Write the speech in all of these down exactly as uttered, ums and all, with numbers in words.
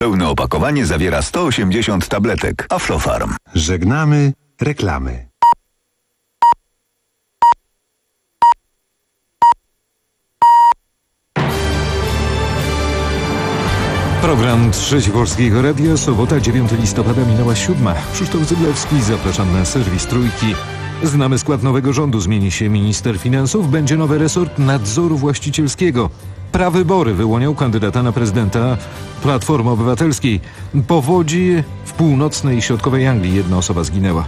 Pełne opakowanie zawiera sto osiemdziesiąt tabletek. Aflofarm. Żegnamy reklamy. Program Trzeci Polskiego Radia, sobota dziewiątego listopada, minęła siódma. Krzysztof Zyblewski, zapraszam na serwis Trójki. Znamy skład nowego rządu, zmieni się minister finansów, będzie nowy resort nadzoru właścicielskiego. Prawybory wyłonią kandydata na prezydenta Platformy Obywatelskiej. Powodzi w północnej i środkowej Anglii, jedna osoba zginęła.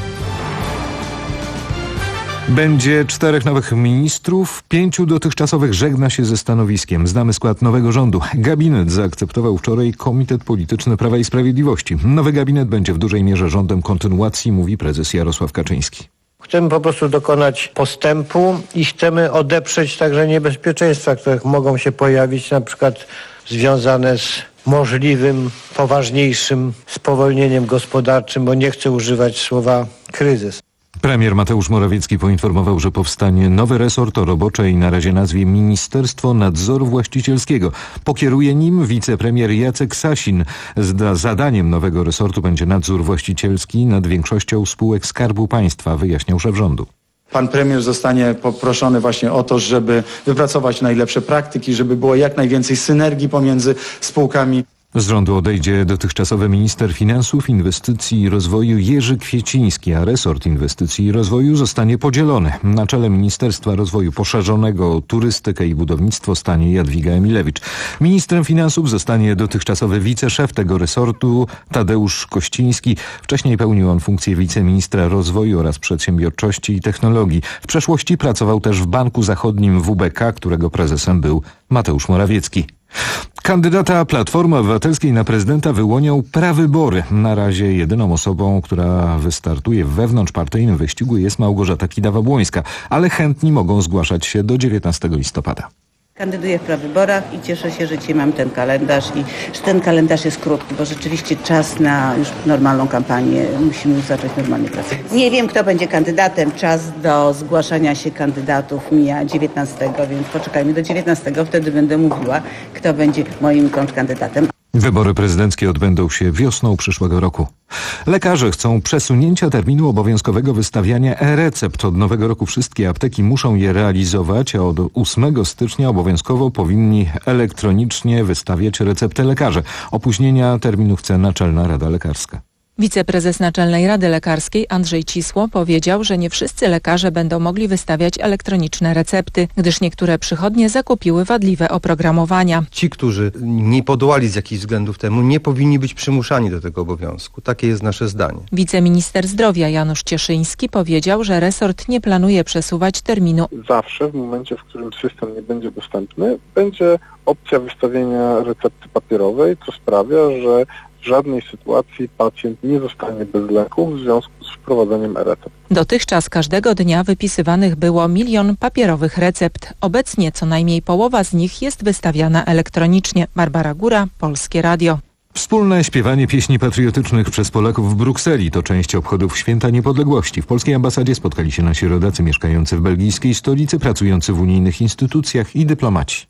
Będzie czterech nowych ministrów, pięciu dotychczasowych żegna się ze stanowiskiem. Znamy skład nowego rządu. Gabinet zaakceptował wczoraj Komitet Polityczny Prawa i Sprawiedliwości. Nowy gabinet będzie w dużej mierze rządem kontynuacji, mówi prezes Jarosław Kaczyński. Chcemy po prostu dokonać postępu i chcemy odeprzeć także niebezpieczeństwa, które mogą się pojawić, na przykład związane z możliwym, poważniejszym spowolnieniem gospodarczym, bo nie chcę używać słowa kryzys. Premier Mateusz Morawiecki poinformował, że powstanie nowy resort o roboczej na razie nazwie Ministerstwo Nadzoru Właścicielskiego. Pokieruje nim wicepremier Jacek Sasin. Za zadaniem nowego resortu będzie nadzór właścicielski nad większością spółek Skarbu Państwa, wyjaśniał szef rządu. Pan premier zostanie poproszony właśnie o to, żeby wypracować najlepsze praktyki, żeby było jak najwięcej synergii pomiędzy spółkami. Z rządu odejdzie dotychczasowy minister finansów, inwestycji i rozwoju Jerzy Kwieciński, a resort inwestycji i rozwoju zostanie podzielony. Na czele Ministerstwa Rozwoju Poszerzonego o turystykę i budownictwo stanie Jadwiga Emilewicz. Ministrem finansów zostanie dotychczasowy wiceszef tego resortu Tadeusz Kościński. Wcześniej pełnił on funkcję wiceministra rozwoju oraz przedsiębiorczości i technologii. W przeszłości pracował też w Banku Zachodnim W B K, którego prezesem był Mateusz Morawiecki. Kandydata Platformy Obywatelskiej na prezydenta wyłonią prawybory. Na razie jedyną osobą, która wystartuje w wewnątrzpartyjnym wyścigu, jest Małgorzata Kidawa-Błońska, ale chętni mogą zgłaszać się do dziewiętnastego listopada. Kandyduję w prawyborach i cieszę się, że dzisiaj mam ten kalendarz i że ten kalendarz jest krótki, bo rzeczywiście czas na już normalną kampanię, musimy już zacząć normalnie pracować. Nie wiem, kto będzie kandydatem, czas do zgłaszania się kandydatów mija dziewiętnastego, więc poczekajmy do dziewiętnastego, wtedy będę mówiła, kto będzie moim kontrkandydatem. Wybory prezydenckie odbędą się wiosną przyszłego roku. Lekarze chcą przesunięcia terminu obowiązkowego wystawiania e-recept. Od nowego roku wszystkie apteki muszą je realizować, a od ósmego stycznia obowiązkowo powinni elektronicznie wystawiać receptę lekarze. Opóźnienia terminu chce Naczelna Rada Lekarska. Wiceprezes Naczelnej Rady Lekarskiej Andrzej Cisło powiedział, że nie wszyscy lekarze będą mogli wystawiać elektroniczne recepty, gdyż niektóre przychodnie zakupiły wadliwe oprogramowania. Ci, którzy nie podołali z jakichś względów temu, nie powinni być przymuszani do tego obowiązku. Takie jest nasze zdanie. Wiceminister zdrowia Janusz Cieszyński powiedział, że resort nie planuje przesuwać terminu. Zawsze w momencie, w którym system nie będzie dostępny, będzie opcja wystawienia recepty papierowej, co sprawia, że w żadnej sytuacji pacjent nie zostanie bez leków w związku z wprowadzeniem e-recept. Dotychczas każdego dnia wypisywanych było milion papierowych recept. Obecnie co najmniej połowa z nich jest wystawiana elektronicznie. Barbara Góra, Polskie Radio. Wspólne śpiewanie pieśni patriotycznych przez Polaków w Brukseli to część obchodów Święta Niepodległości. W polskiej ambasadzie spotkali się nasi rodacy mieszkający w belgijskiej stolicy, pracujący w unijnych instytucjach i dyplomaci.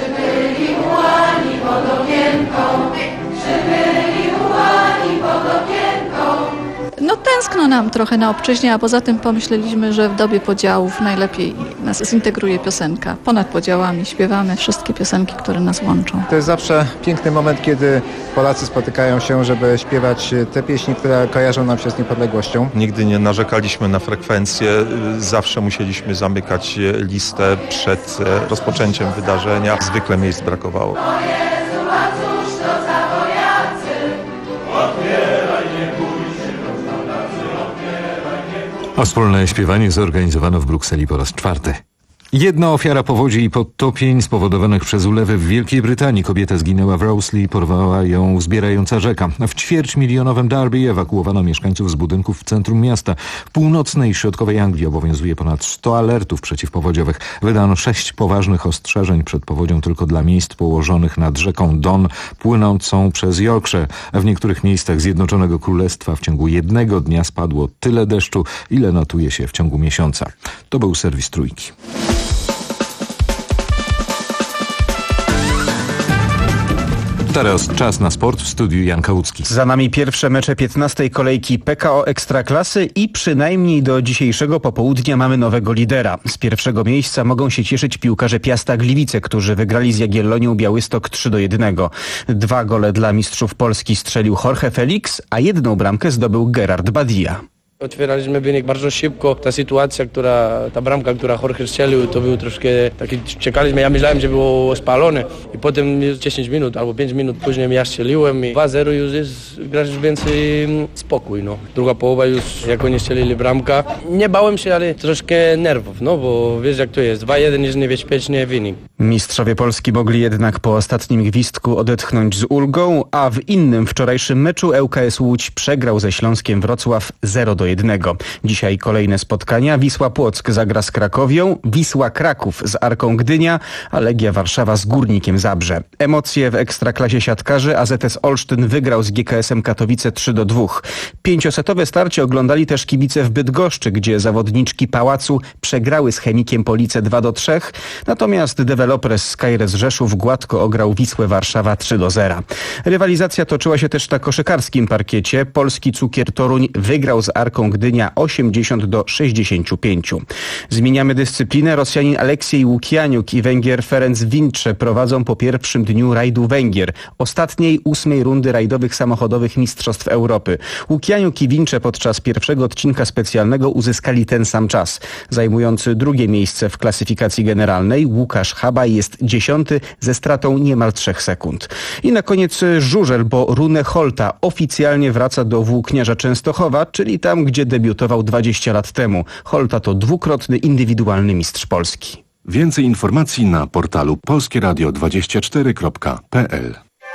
No tęskno nam trochę na obczyźnie, a poza tym pomyśleliśmy, że w dobie podziałów najlepiej nas zintegruje piosenka. Ponad podziałami śpiewamy wszystkie piosenki, które nas łączą. To jest zawsze piękny moment, kiedy Polacy spotykają się, żeby śpiewać te pieśni, które kojarzą nam się z niepodległością. Nigdy nie narzekaliśmy na frekwencję, zawsze musieliśmy zamykać listę przed rozpoczęciem wydarzenia. Zwykle miejsc brakowało. A wspólne śpiewanie zorganizowano w Brukseli po raz czwarty. Jedna ofiara powodzi i podtopień spowodowanych przez ulewy w Wielkiej Brytanii. Kobieta zginęła w Rowsley, porwała ją wzbierająca rzeka. W ćwierćmilionowym Derby ewakuowano mieszkańców z budynków w centrum miasta. W północnej i środkowej Anglii obowiązuje ponad sto alertów przeciwpowodziowych. Wydano sześć poważnych ostrzeżeń przed powodzią tylko dla miejsc położonych nad rzeką Don, płynącą przez Yorkshire. W niektórych miejscach Zjednoczonego Królestwa w ciągu jednego dnia spadło tyle deszczu, ile notuje się w ciągu miesiąca. To był serwis Trójki. Teraz czas na sport w studiu Jan Kałucki. Za nami pierwsze mecze piętnastej kolejki P K O Ekstraklasy i przynajmniej do dzisiejszego popołudnia mamy nowego lidera. Z pierwszego miejsca mogą się cieszyć piłkarze Piasta Gliwice, którzy wygrali z Jagiellonią Białystok trzy do jednego. Dwa gole dla mistrzów Polski strzelił Jorge Felix, a jedną bramkę zdobył Gerard Badia. Otwieraliśmy wynik bardzo szybko. Ta sytuacja, która, ta bramka, która Jorge strzelił, to był troszkę taki, czekaliśmy, ja myślałem, że było spalone i potem dziesięć minut albo pięć minut później ja strzeliłem i dwa zero już jest, grasz więcej spokój, no. Druga połowa już, jak oni strzelili bramka, nie bałem się, ale troszkę nerwów, no bo wiesz jak to jest, dwa jeden jest niebezpieczny wynik. Mistrzowie Polski mogli jednak po ostatnim gwizdku odetchnąć z ulgą, a w innym wczorajszym meczu L K S Łódź przegrał ze Śląskiem Wrocław zero do jednego. Dzisiaj kolejne spotkania. Wisła Płock zagra z Krakowią, Wisła Kraków z Arką Gdynia, a Legia Warszawa z Górnikiem Zabrze. Emocje w Ekstraklasie siatkarzy. A Z S Olsztyn wygrał z G K S-em Katowice trzy do dwóch. Pięciosetowe starcie oglądali też kibice w Bydgoszczy, gdzie zawodniczki Pałacu przegrały z Chemikiem Police dwa do trzech, natomiast deweloper z Skyres Rzeszów gładko ograł Wisłę Warszawa trzy do zera. Rywalizacja toczyła się też na koszykarskim parkiecie. Polski Cukier Toruń wygrał z Arką Gdynia osiemdziesiąt do sześćdziesięciu pięciu. Zmieniamy dyscyplinę. Rosjanin Aleksiej Łukianiuk i Węgier Ferenc Vincze prowadzą po pierwszym dniu rajdu Węgier, ostatniej ósmej rundy rajdowych samochodowych Mistrzostw Europy. Łukianiuk i Vincze podczas pierwszego odcinka specjalnego uzyskali ten sam czas. Zajmujący drugie miejsce w klasyfikacji generalnej Łukasz Habaj jest dziesiąty ze stratą niemal trzech sekund. I na koniec żużel, bo Rune Holta oficjalnie wraca do Włókniarza Częstochowa, czyli tam, gdzie debiutował dwadzieścia lat temu. Holta to dwukrotny indywidualny mistrz Polski. Więcej informacji na portalu polskie radio dwadzieścia cztery kropka p l.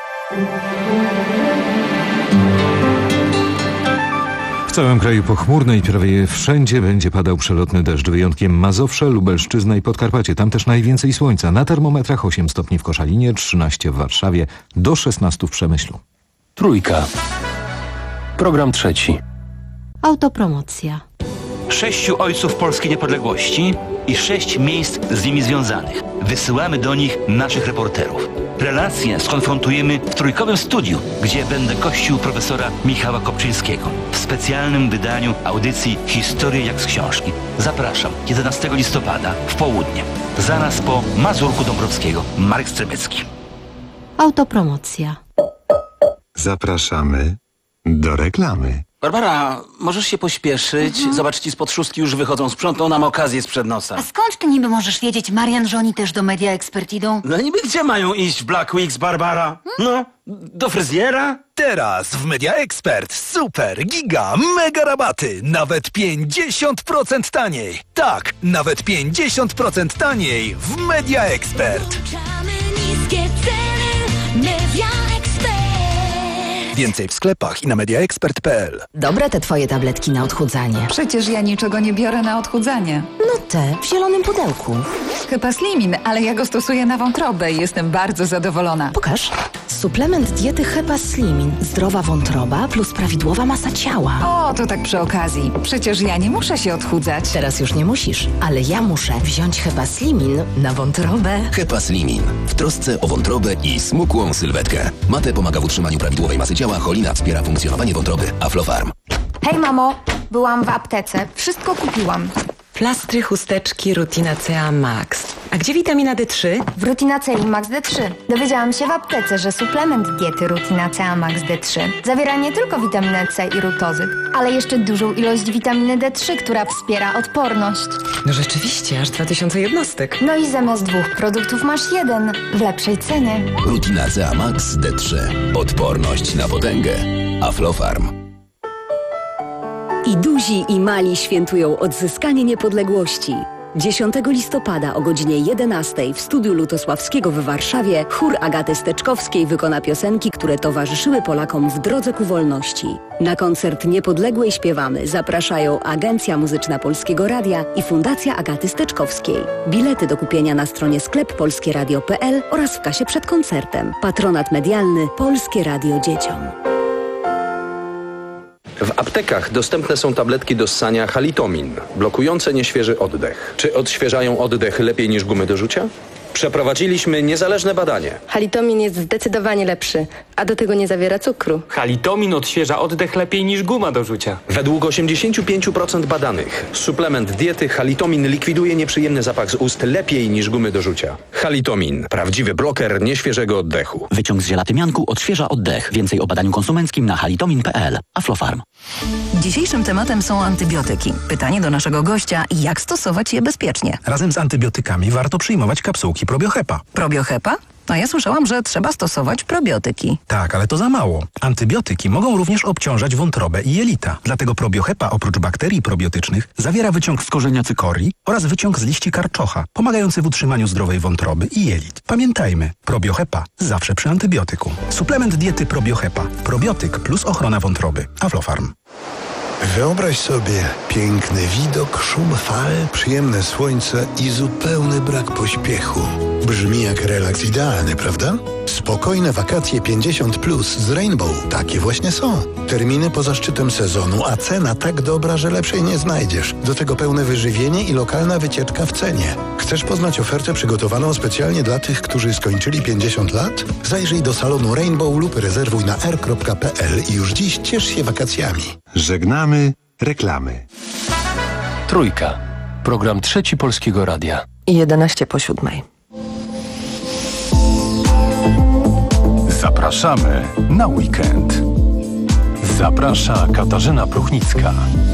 W całym kraju pochmurno i prawie wszędzie będzie padał przelotny deszcz. Wyjątkiem Mazowsze, Lubelszczyzna i Podkarpacie. Tam też najwięcej słońca. Na termometrach osiem stopni w Koszalinie, trzynaście w Warszawie, do szesnastu w Przemyślu. Trójka. Program trzeci. Autopromocja. Sześciu ojców polskiej niepodległości i sześć miejsc z nimi związanych. Wysyłamy do nich naszych reporterów. Relacje skonfrontujemy w trójkowym studiu, gdzie będę gościł profesora Michała Kopczyńskiego w specjalnym wydaniu audycji Historie jak z książki. Zapraszam jedenastego listopada w południe. Zaraz po Mazurku Dąbrowskiego. Marek Strebecki. Autopromocja. Zapraszamy do reklamy. Barbara, możesz się pośpieszyć? Mhm. Zobacz, ci spod szóstki już wychodzą. Sprzątną nam okazję sprzed nosa. A skąd ty niby możesz wiedzieć, Marian, że oni też do Media Expert idą? No niby gdzie mają iść w Black Weeks, Barbara? Hmm? No, do fryzjera? Teraz w Media Expert super, giga, mega rabaty. Nawet pięćdziesiąt procent taniej. Tak, nawet pięćdziesiąt procent taniej w Media Expert. Niskie ceny, Media Expert. Więcej w sklepach i na mediaexpert kropka p l. Dobre te twoje tabletki na odchudzanie. Przecież ja niczego nie biorę na odchudzanie. No te, w zielonym pudełku. Chyba Slimin, ale ja go stosuję na wątrobę i jestem bardzo zadowolona. Pokaż. Suplement diety Hepa Slimin. Zdrowa wątroba plus prawidłowa masa ciała. O, to tak przy okazji. Przecież ja nie muszę się odchudzać. Teraz już nie musisz, ale ja muszę wziąć Hepa Slimin na wątrobę. Hepa Slimin. W trosce o wątrobę i smukłą sylwetkę. Mate pomaga w utrzymaniu prawidłowej masy ciała, cholina wspiera funkcjonowanie wątroby. Aflofarm. Hej mamo, byłam w aptece. Wszystko kupiłam. Plastry, chusteczki, Rutina C A Max. A gdzie witamina D trzy? W Rutina C i Max D trzy. Dowiedziałam się w aptece, że suplement diety Rutina C A Max D trzy zawiera nie tylko witaminę C i rutozyt, ale jeszcze dużą ilość witaminy D trzy, która wspiera odporność. No rzeczywiście, aż dwa tysiące jednostek. No i zamiast dwóch produktów masz jeden w lepszej cenie. Rutina C A Max D trzy. Odporność na potęgę. Aflofarm. I duzi, i mali świętują odzyskanie niepodległości. dziesiątego listopada o godzinie jedenastej w studiu Lutosławskiego w Warszawie chór Agaty Steczkowskiej wykona piosenki, które towarzyszyły Polakom w drodze ku wolności. Na koncert Niepodległej śpiewamy zapraszają Agencja Muzyczna Polskiego Radia i Fundacja Agaty Steczkowskiej. Bilety do kupienia na stronie sklep polskie radio kropka p l oraz w kasie przed koncertem. Patronat medialny Polskie Radio Dzieciom. W aptekach dostępne są tabletki do ssania Halitomin, blokujące nieświeży oddech. Czy odświeżają oddech lepiej niż gumy do rzucia? Przeprowadziliśmy niezależne badanie. Halitomin jest zdecydowanie lepszy, a do tego nie zawiera cukru. Halitomin odświeża oddech lepiej niż guma do rzucia. Według osiemdziesiąt pięć procent badanych suplement diety Halitomin likwiduje nieprzyjemny zapach z ust lepiej niż gumy do rzucia. Halitomin. Prawdziwy bloker nieświeżego oddechu. Wyciąg z żelatymianku odświeża oddech. Więcej o badaniu konsumenckim na halitomin kropka p l. Aflofarm. Dzisiejszym tematem są antybiotyki. Pytanie do naszego gościa, jak stosować je bezpiecznie? Razem z antybiotykami warto przyjmować kapsułki Probiohepa. Probiohepa? A ja słyszałam, że trzeba stosować probiotyki. Tak, ale to za mało. Antybiotyki mogą również obciążać wątrobę i jelita. Dlatego Probiohepa oprócz bakterii probiotycznych zawiera wyciąg z korzenia cykorii oraz wyciąg z liści karczocha, pomagający w utrzymaniu zdrowej wątroby i jelit. Pamiętajmy, Probiohepa zawsze przy antybiotyku. Suplement diety Probiohepa. Probiotyk plus ochrona wątroby. Aflofarm. Wyobraź sobie piękny widok, szum fal, przyjemne słońce i zupełny brak pośpiechu. Brzmi jak relaks idealny, prawda? Spokojne wakacje pięćdziesiąt plus z Rainbow. Takie właśnie są. Terminy poza szczytem sezonu, a cena tak dobra, że lepszej nie znajdziesz. Do tego pełne wyżywienie i lokalna wycieczka w cenie. Chcesz poznać ofertę przygotowaną specjalnie dla tych, którzy skończyli pięćdziesiąt lat? Zajrzyj do salonu Rainbow lub rezerwuj na r kropka p l i już dziś ciesz się wakacjami. Żegnamy reklamy. Trójka. Program Trzeci Polskiego Radia. jedenaście po siódmej. Zapraszamy na weekend. Zaprasza Katarzyna Pruchnicka.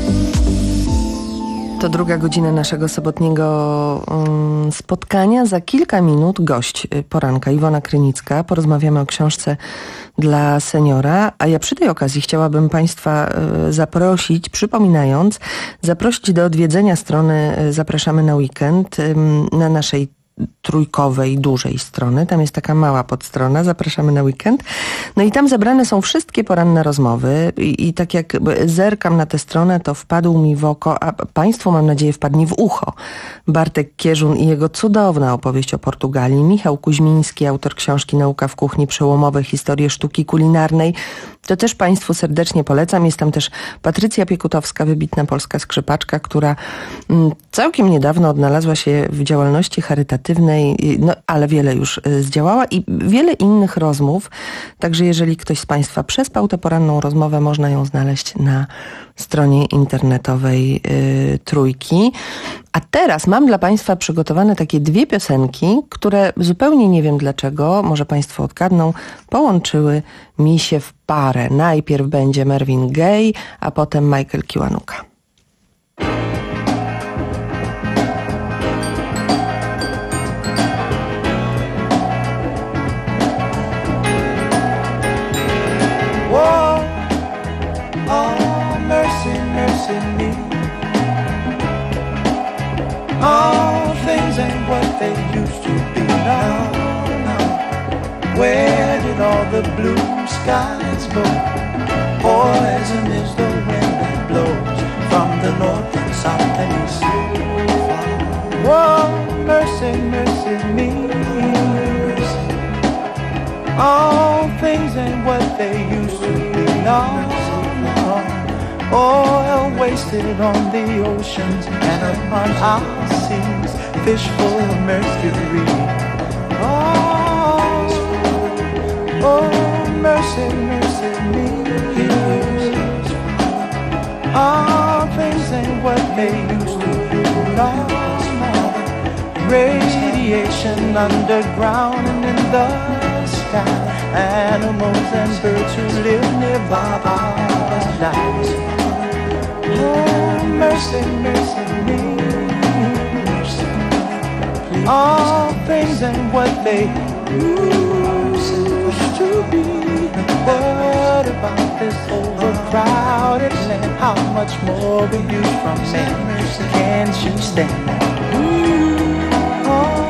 To druga godzina naszego sobotniego um, spotkania. Za kilka minut gość poranka, Iwona Krynicka. Porozmawiamy o książce dla seniora, a ja przy tej okazji chciałabym Państwa y, zaprosić, przypominając, zaprosić do odwiedzenia strony y, Zapraszamy na weekend y, na naszej trójkowej, dużej strony. Tam jest taka mała podstrona, Zapraszamy na weekend. No i tam zebrane są wszystkie poranne rozmowy i, i tak jak zerkam na tę stronę, to wpadł mi w oko, a Państwu mam nadzieję wpadnie w ucho, Bartek Kierzun i jego cudowna opowieść o Portugalii, Michał Kuźmiński, autor książki Nauka w kuchni, przełomowe historie sztuki kulinarnej. To też Państwu serdecznie polecam. Jest tam też Patrycja Piekutowska, wybitna polska skrzypaczka, która całkiem niedawno odnalazła się w działalności charytatywnej, no, ale wiele już zdziałała i wiele innych rozmów. Także jeżeli ktoś z Państwa przespał tę poranną rozmowę, można ją znaleźć na stronie internetowej y, Trójki. A teraz mam dla Państwa przygotowane takie dwie piosenki, które zupełnie nie wiem dlaczego, może Państwo odgadną, połączyły mi się w parę. Najpierw będzie Marvin Gaye, a potem Michael Kiwanuka. All things ain't what they used to be now, now. Where did all the blue skies go? Poison is the wind that blows from the north and south and east. Whoa, mercy, mercy me. All things ain't what they used to be now, now. Oil wasted on the oceans and upon our seas, fish full of mercury. Oh, oh, mercy, mercy me. All things ain't what they used to be. No, no. Radiation underground and in the sky. Animals and birds who live nearby our lives. Oh, mercy, mercy me. All things ain't what they used to be. What about this overcrowded land? How much more will you from man? Can't you stand that? Oh,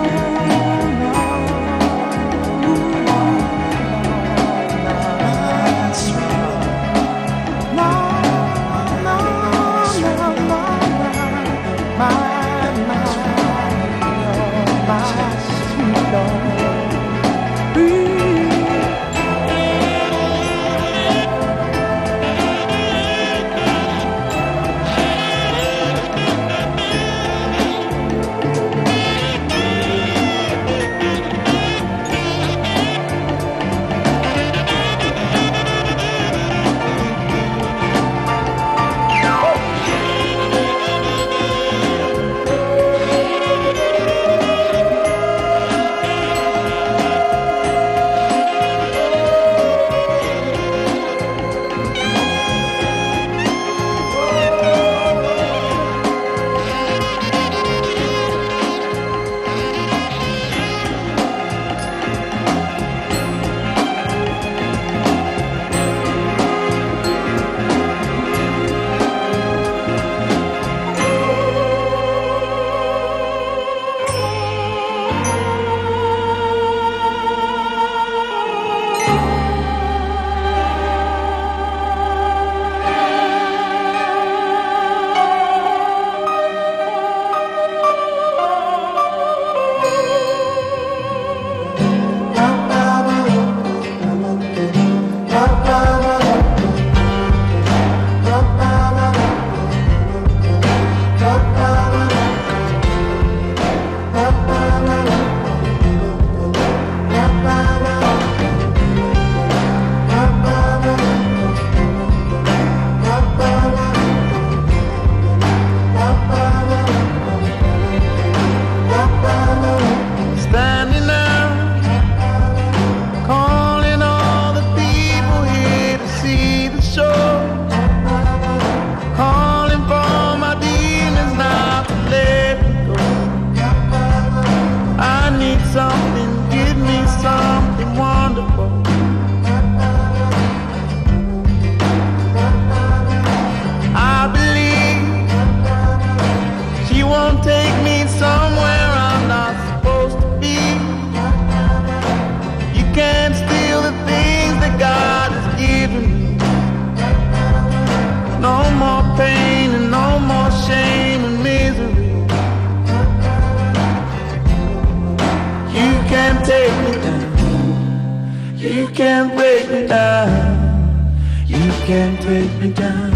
break me down.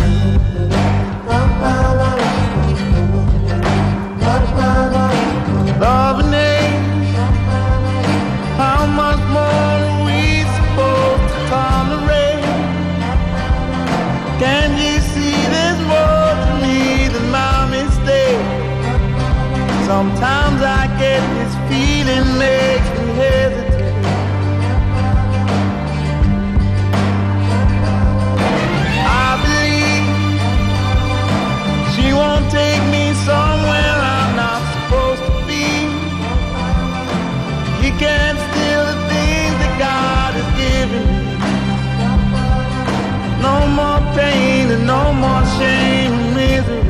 Love name, how much more are we supposed to tolerate? Can you see there's more to me than my mistake? Sometimes I get this feeling makes me hesitate. I believe she won't take me somewhere I'm not supposed to be. You can't steal the things that God has given me. No more pain and no more shame and misery.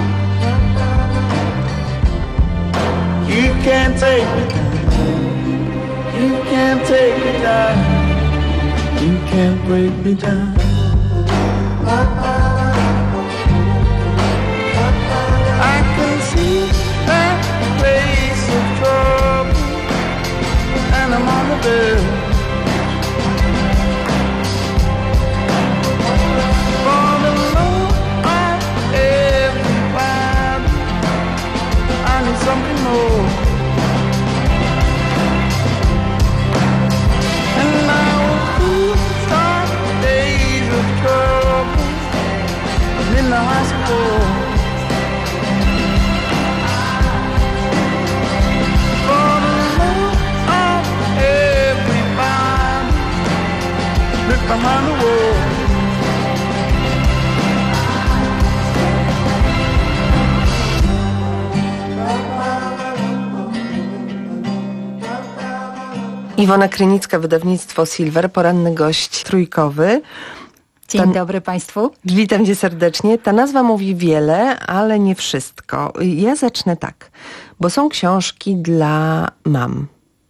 You can't take me down. You can't take me down. You can't break me down. I can see that place of trouble, and I'm on the verge. For the love of everybody, I need something more. And I will start days of trouble and in the hospital. For the love of everybody, look behind the wall. Iwona Krynicka, wydawnictwo Silver, poranny gość trójkowy. Dzień Ta... dobry Państwu. Witam Cię serdecznie. Ta nazwa mówi wiele, ale nie wszystko. Ja zacznę tak, bo są książki dla mam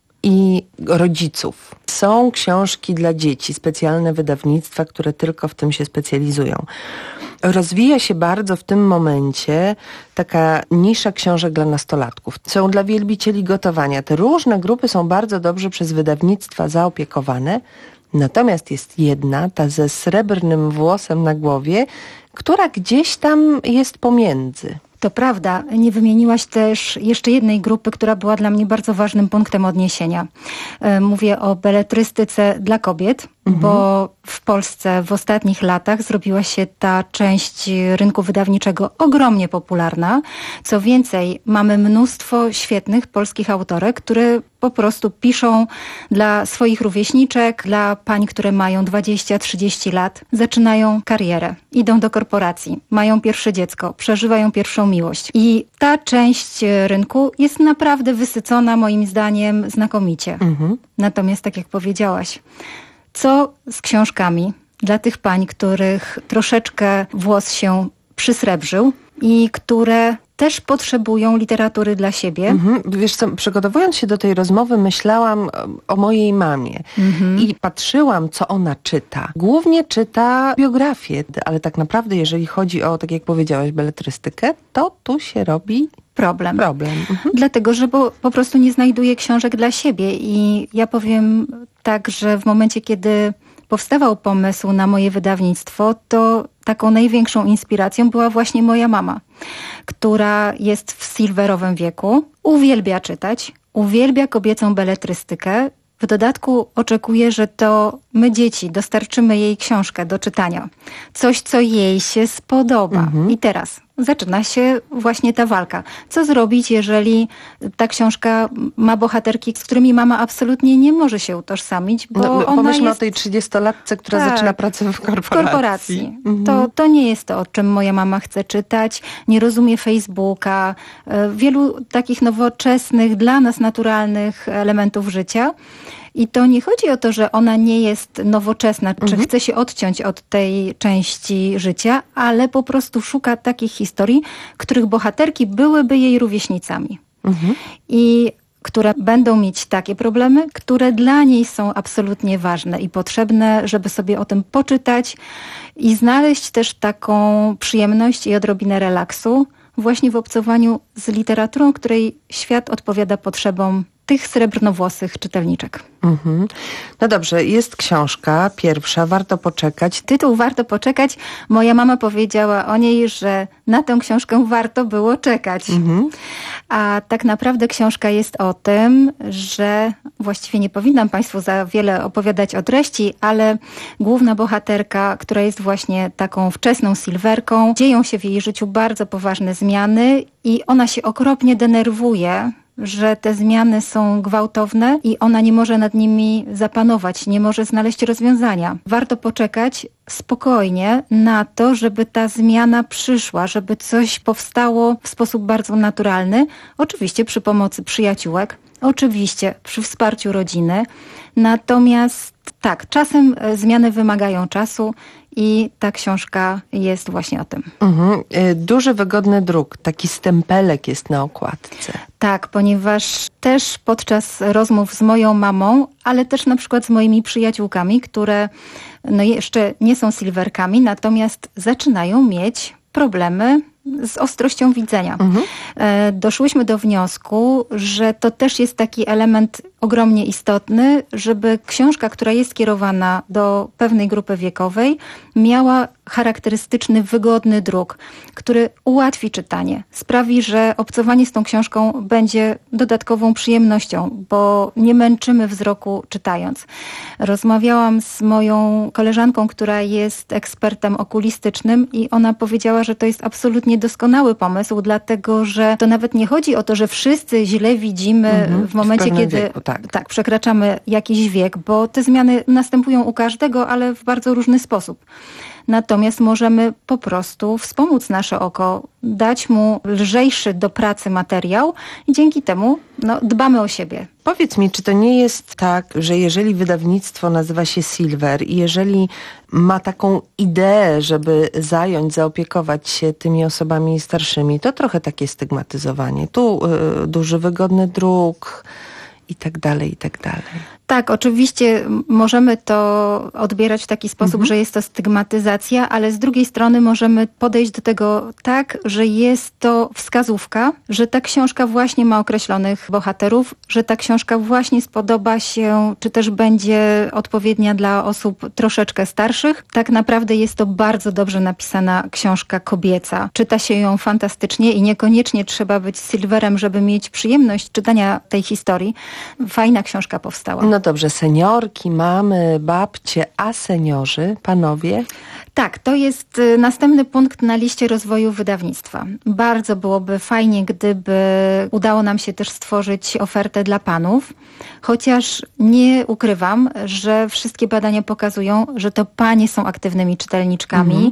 i rodziców. Są książki dla dzieci, specjalne wydawnictwa, które tylko w tym się specjalizują. Rozwija się bardzo w tym momencie taka nisza książek dla nastolatków. Są dla wielbicieli gotowania. Te różne grupy są bardzo dobrze przez wydawnictwa zaopiekowane. Natomiast jest jedna, ta ze srebrnym włosem na głowie, która gdzieś tam jest pomiędzy. To prawda, nie wymieniłaś też jeszcze jednej grupy, która była dla mnie bardzo ważnym punktem odniesienia. Mówię o beletrystyce dla kobiet, mhm. bo w Polsce w ostatnich latach zrobiła się ta część rynku wydawniczego ogromnie popularna. Co więcej, mamy mnóstwo świetnych polskich autorek, które po prostu piszą dla swoich rówieśniczek, dla pań, które mają dwadzieścia trzydzieści lat, zaczynają karierę, idą do korporacji, mają pierwsze dziecko, przeżywają pierwszą miłość. I ta część rynku jest naprawdę wysycona moim zdaniem znakomicie. Mhm. Natomiast tak jak powiedziałaś, co z książkami dla tych pań, których troszeczkę włos się przysrebrzył i które też potrzebują literatury dla siebie. Mhm. Wiesz co, przygotowując się do tej rozmowy, myślałam o mojej mamie mhm. i patrzyłam, co ona czyta. Głównie czyta biografię, ale tak naprawdę, jeżeli chodzi o, tak jak powiedziałaś, beletrystykę, to tu się robi problem. Problem. Mhm. Dlatego, że po, po prostu nie znajduje książek dla siebie i ja powiem tak, że w momencie, kiedy powstawał pomysł na moje wydawnictwo, to taką największą inspiracją była właśnie moja mama, która jest w silverowym wieku, uwielbia czytać, uwielbia kobiecą beletrystykę. W dodatku oczekuje, że to my dzieci dostarczymy jej książkę do czytania. Coś, co jej się spodoba. Mhm. I teraz zaczyna się właśnie ta walka. Co zrobić, jeżeli ta książka ma bohaterki, z którymi mama absolutnie nie może się utożsamić, bo no, ona pomyślmy jest... o tej trzydziestolatce, która tak, zaczyna pracę w korporacji. W korporacji. Mhm. To, to nie jest to, o czym moja mama chce czytać. Nie rozumie Facebooka, wielu takich nowoczesnych, dla nas naturalnych elementów życia. I to nie chodzi o to, że ona nie jest nowoczesna, czy mhm. chce się odciąć od tej części życia, ale po prostu szuka takich historii, których bohaterki byłyby jej rówieśnicami. Mhm. I które będą mieć takie problemy, które dla niej są absolutnie ważne i potrzebne, żeby sobie o tym poczytać i znaleźć też taką przyjemność i odrobinę relaksu właśnie w obcowaniu z literaturą, której świat odpowiada potrzebom tych srebrnowłosych czytelniczek. Mhm. No dobrze, jest książka pierwsza, Warto poczekać. Tytuł Warto poczekać. Moja mama powiedziała o niej, że na tę książkę warto było czekać. Mhm. A tak naprawdę książka jest o tym, że właściwie nie powinnam Państwu za wiele opowiadać o treści, ale główna bohaterka, która jest właśnie taką wczesną silverką, dzieją się w jej życiu bardzo poważne zmiany i ona się okropnie denerwuje, że te zmiany są gwałtowne i ona nie może nad nimi zapanować, nie może znaleźć rozwiązania. Warto poczekać spokojnie na to, żeby ta zmiana przyszła, żeby coś powstało w sposób bardzo naturalny, oczywiście przy pomocy przyjaciółek, oczywiście przy wsparciu rodziny. Natomiast tak, czasem zmiany wymagają czasu i ta książka jest właśnie o tym. Mhm. Duży, wygodny druk, taki stempelek jest na okładce. Tak, ponieważ też podczas rozmów z moją mamą, ale też na przykład z moimi przyjaciółkami, które no jeszcze nie są silverkami, natomiast zaczynają mieć problemy z ostrością widzenia. Mhm. Doszłyśmy do wniosku, że to też jest taki element ogromnie istotny, żeby książka, która jest kierowana do pewnej grupy wiekowej, miała charakterystyczny, wygodny druk, który ułatwi czytanie. Sprawi, że obcowanie z tą książką będzie dodatkową przyjemnością, bo nie męczymy wzroku czytając. Rozmawiałam z moją koleżanką, która jest ekspertem okulistycznym i ona powiedziała, że to jest absolutnie doskonały pomysł, dlatego że to nawet nie chodzi o to, że wszyscy źle widzimy mhm, w momencie, w kiedy wieku, tak. Tak, przekraczamy jakiś wiek, bo te zmiany następują u każdego, ale w bardzo różny sposób. Natomiast możemy po prostu wspomóc nasze oko, dać mu lżejszy do pracy materiał i dzięki temu no, dbamy o siebie. Powiedz mi, czy to nie jest tak, że jeżeli wydawnictwo nazywa się Silver i jeżeli ma taką ideę, żeby zająć, zaopiekować się tymi osobami starszymi, to trochę takie stygmatyzowanie. Tu yy, duży, wygodny druk i tak dalej, i tak dalej. Tak, oczywiście możemy to odbierać w taki sposób, mhm. że jest to stygmatyzacja, ale z drugiej strony możemy podejść do tego tak, że jest to wskazówka, że ta książka właśnie ma określonych bohaterów, że ta książka właśnie spodoba się, czy też będzie odpowiednia dla osób troszeczkę starszych. Tak naprawdę jest to bardzo dobrze napisana książka kobieca. Czyta się ją fantastycznie i niekoniecznie trzeba być silverem, żeby mieć przyjemność czytania tej historii. Fajna książka powstała. No dobrze, seniorki, mamy, babcie, a seniorzy, panowie? Tak, to jest następny punkt na liście rozwoju wydawnictwa. Bardzo byłoby fajnie, gdyby udało nam się też stworzyć ofertę dla panów, chociaż nie ukrywam, że wszystkie badania pokazują, że to panie są aktywnymi czytelniczkami mhm.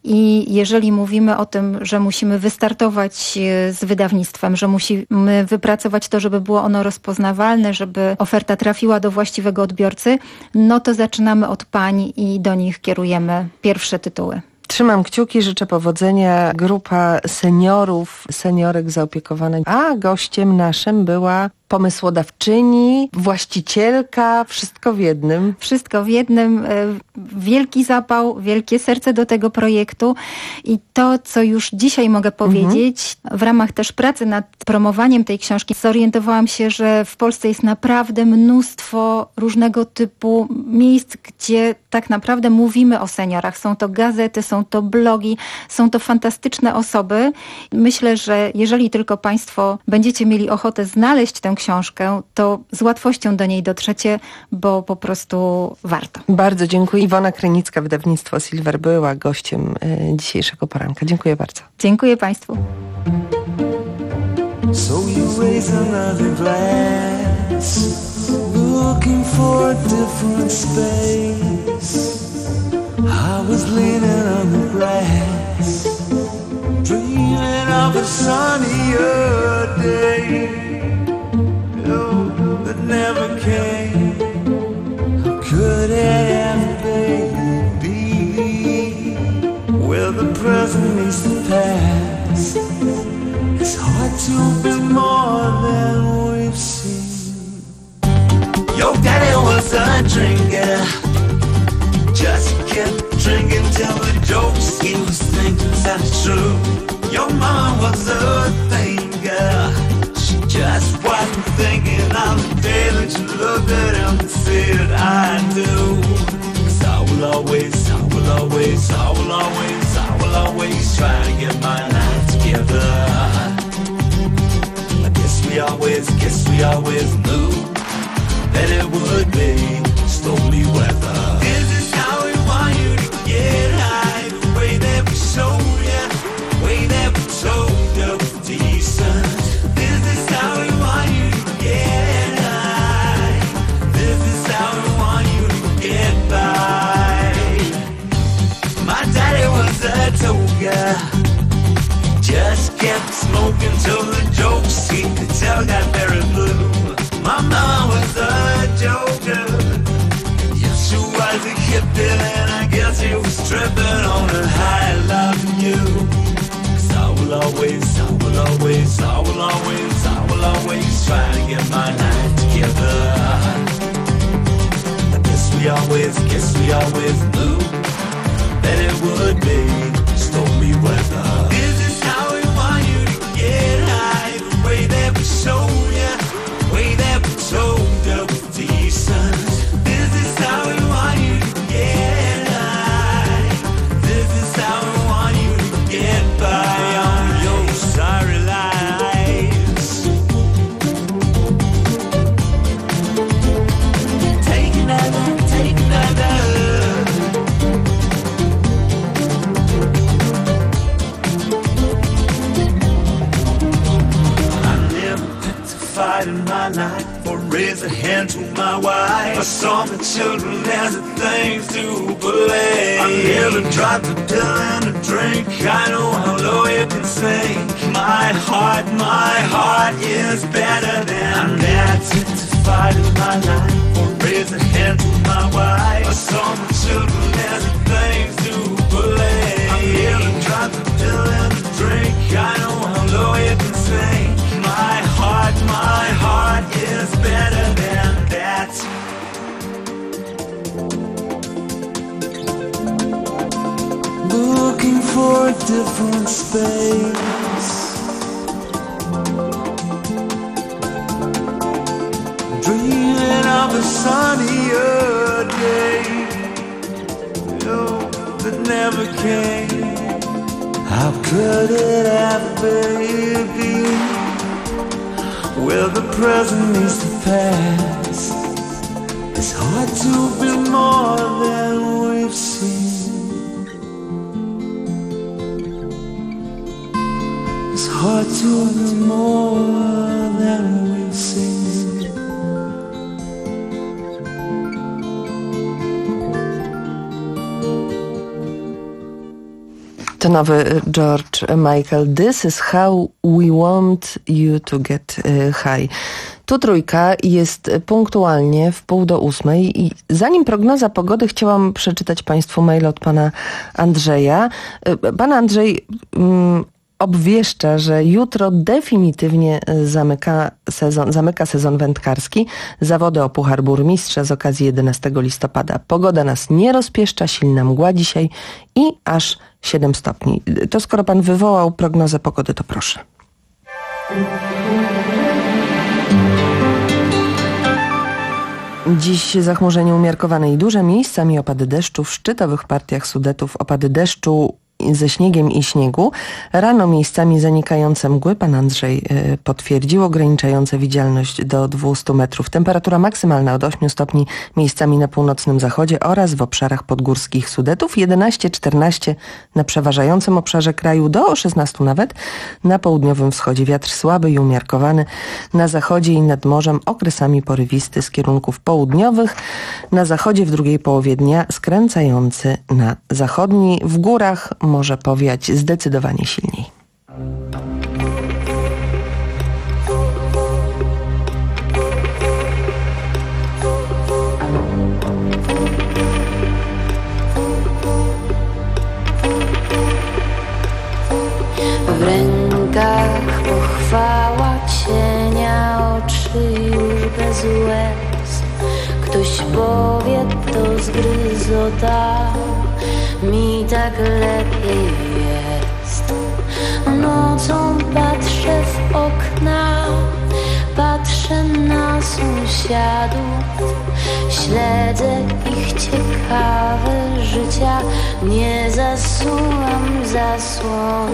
i jeżeli mówimy o tym, że musimy wystartować z wydawnictwem, że musimy wypracować to, żeby było ono rozpoznawalne, żeby oferta trafiła do właściwego odbiorcy, no to zaczynamy od pań i do nich kierujemy pierwsze tytuły. Trzymam kciuki, życzę powodzenia. Grupa seniorów, seniorek zaopiekowanych, a gościem naszym była pomysłodawczyni, właścicielka, wszystko w jednym. Wszystko w jednym. Wielki zapał, wielkie serce do tego projektu i to, co już dzisiaj mogę powiedzieć, mhm. w ramach też pracy nad promowaniem tej książki zorientowałam się, że w Polsce jest naprawdę mnóstwo różnego typu miejsc, gdzie tak naprawdę mówimy o seniorach. Są to gazety, są to blogi, są to fantastyczne osoby. Myślę, że jeżeli tylko Państwo będziecie mieli ochotę znaleźć tę książkę, to z łatwością do niej dotrzecie, bo po prostu warto. Bardzo dziękuję. Iwona Krynicka, wydawnictwo Silver, była gościem y, dzisiejszego poranka. Dziękuję bardzo. Dziękuję Państwu. So you raise another glass, looking for a different space. I was leaning on the grass, dreaming of a sunnier day. Oh, that never came. How could it ever be? Where the present meets the past. It's hard to be more than we've seen. Your daddy was a drinker, just kept drinking till the jokes he was thinking that's true. Your mama was a thinker, Just wasn't thinking of the day that you looked at him and said I do. 'Cause I will always, I will always, I will always, I will always try to get my life together. I guess we always, guess we always knew that it would be stormy weather. Is this how we want you to get high? The way that we showed you, the way that we told you was decent. This is how we want you to get high. This is how we want you to get by. My daddy was a toga, just kept smoking till the jokes he could tell got very blue. My mama was a joker, yes she was a hippie, and I guess he was tripping on a high loving you. 'Cause I will always, I will always, I will always, I will always try to get my life together. I guess we always, guess we always knew that it would be stormy weather. This is how we want you to get high, the way that we show you, the way that we told you was decent. This is how we want you to get high. This is how we want you to get by on your sorry lives. Take another, take another. In my life, or raise a hand to my wife. I saw the children as the things to play. I never dropped a pill and a drink. I know how low you can sink. My heart, my heart is better than that. To fight in my life, or raise a hand to my wife. I saw the children as the things to play. I never dropped a pill and a drink. I know how low you can sink. My heart, my heart is better than that. Looking for a different space, dreaming of a sunnier day, oh, that never came. How could it ever be? Where the present meets the past, it's hard to be more than we've seen. It's hard to be more than we've seen. To nowy George Michael. This is how we want you to get high. Tu trójka jest punktualnie w pół do ósmej i zanim prognoza pogody, chciałam przeczytać Państwu mail od pana Andrzeja. Pan Andrzej mm, obwieszcza, że jutro definitywnie zamyka sezon, zamyka sezon wędkarski. Zawody o Puchar Burmistrza z okazji jedenastego listopada. Pogoda nas nie rozpieszcza, silna mgła dzisiaj i aż siedem stopni. To skoro pan wywołał prognozę pogody, to proszę. Dziś zachmurzenie umiarkowane i duże, miejscami opady deszczu, w szczytowych partiach Sudetów opady deszczu ze śniegiem i śniegu. Rano miejscami zanikające mgły, pan Andrzej y, potwierdził, ograniczające widzialność do dwieście metrów. Temperatura maksymalna od ośmiu stopni miejscami na północnym zachodzie oraz w obszarach podgórskich Sudetów. jedenaście czternaście na przeważającym obszarze kraju, do szesnastu nawet. Na południowym wschodzie wiatr słaby i umiarkowany. Na zachodzie i nad morzem okresami porywisty z kierunków południowych. Na zachodzie w drugiej połowie dnia skręcający na zachodni. W górach może powiać zdecydowanie silniej. W rękach pochwała cienia, oczy już bez łez. Ktoś powie, to zgryzota, mi tak lepiej jest. Nocą patrzę w okna, sąsiadów, śledzę ich ciekawe życia, nie zasuwam zasłon.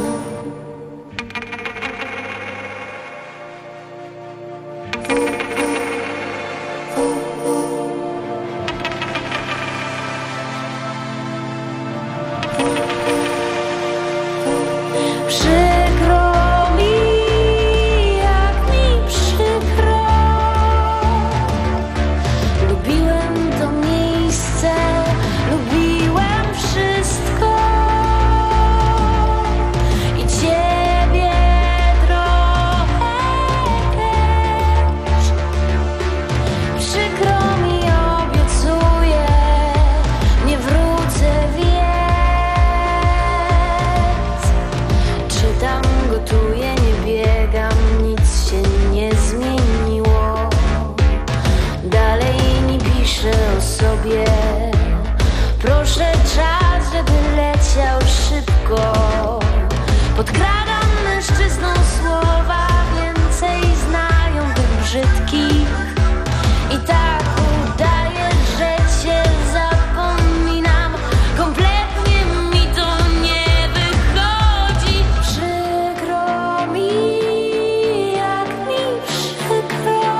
Proszę czas, żeby leciał szybko. Podkradam mężczyznom słowa, więcej znają tych brzydkich. I tak udaję, że cię zapominam. Kompletnie mi to nie wychodzi. Przykro mi, jak mi przykro.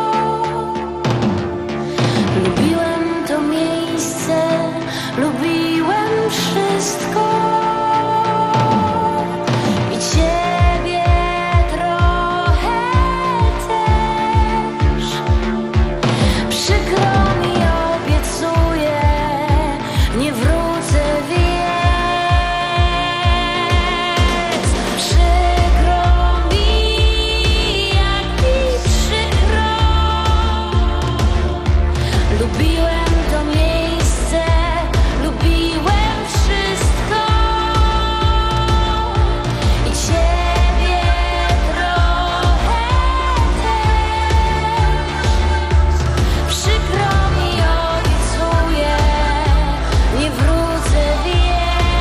Lubiłem to miejsce, lubiłem wszystko i ciebie trochę też. Przykro mi, obiecuję, nie wrócę, więc przykro mi, jak mi przykro. Lubiłem to miejsce, lubiłem wszystko i ciebie trochę też. Przykro mi, obiecuję, nie wrócę, więc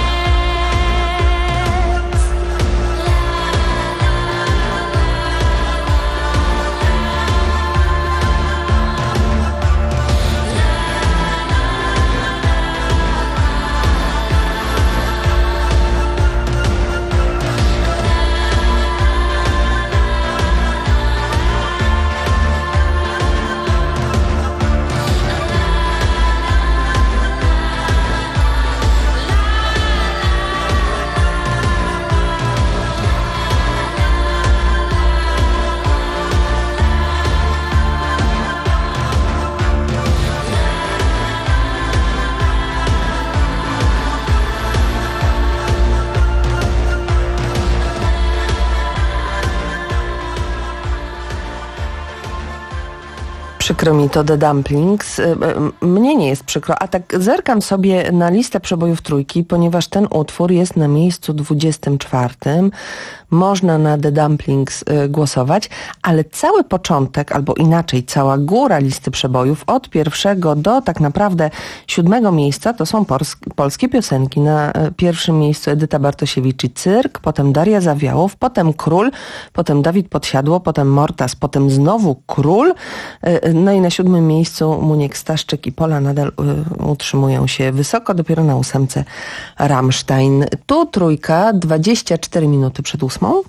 Przykro mi to The Dumplings. Mnie nie jest przykro, a tak zerkam sobie na listę przebojów trójki, ponieważ ten utwór jest na miejscu dwudziestym czwartym. Można na The Dumplings głosować, ale cały początek, albo inaczej, cała góra listy przebojów od pierwszego do tak naprawdę siódmego miejsca to są polskie piosenki. Na pierwszym miejscu Edyta Bartosiewicz i Cyrk, potem Daria Zawiałow, potem Król, potem Dawid Podsiadło, potem Mortas, potem znowu Król. No i na siódmym miejscu Muniek Staszczyk i Pola nadal utrzymują się wysoko, dopiero na ósemce Rammstein. Tu trójka, dwadzieścia cztery minuty przed ósmą.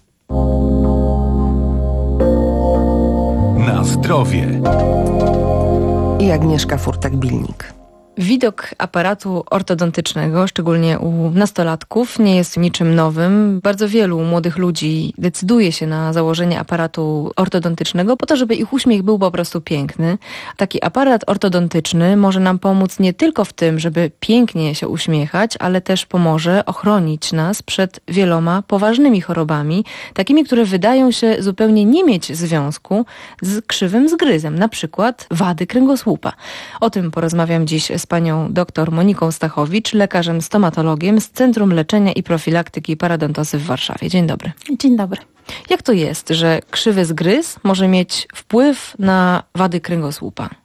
Na zdrowie. I Agnieszka Furtak-Bilnik. Widok aparatu ortodontycznego, szczególnie u nastolatków, nie jest niczym nowym. Bardzo wielu młodych ludzi decyduje się na założenie aparatu ortodontycznego po to, żeby ich uśmiech był po prostu piękny. Taki aparat ortodontyczny może nam pomóc nie tylko w tym, żeby pięknie się uśmiechać, ale też pomoże ochronić nas przed wieloma poważnymi chorobami, takimi, które wydają się zupełnie nie mieć związku z krzywym zgryzem, na przykład wady kręgosłupa. O tym porozmawiam dziś z panią dr Moniką Stachowicz, lekarzem stomatologiem z Centrum Leczenia i Profilaktyki Paradontozy w Warszawie. Dzień dobry. Dzień dobry. Jak to jest, że krzywy zgryz może mieć wpływ na wady kręgosłupa?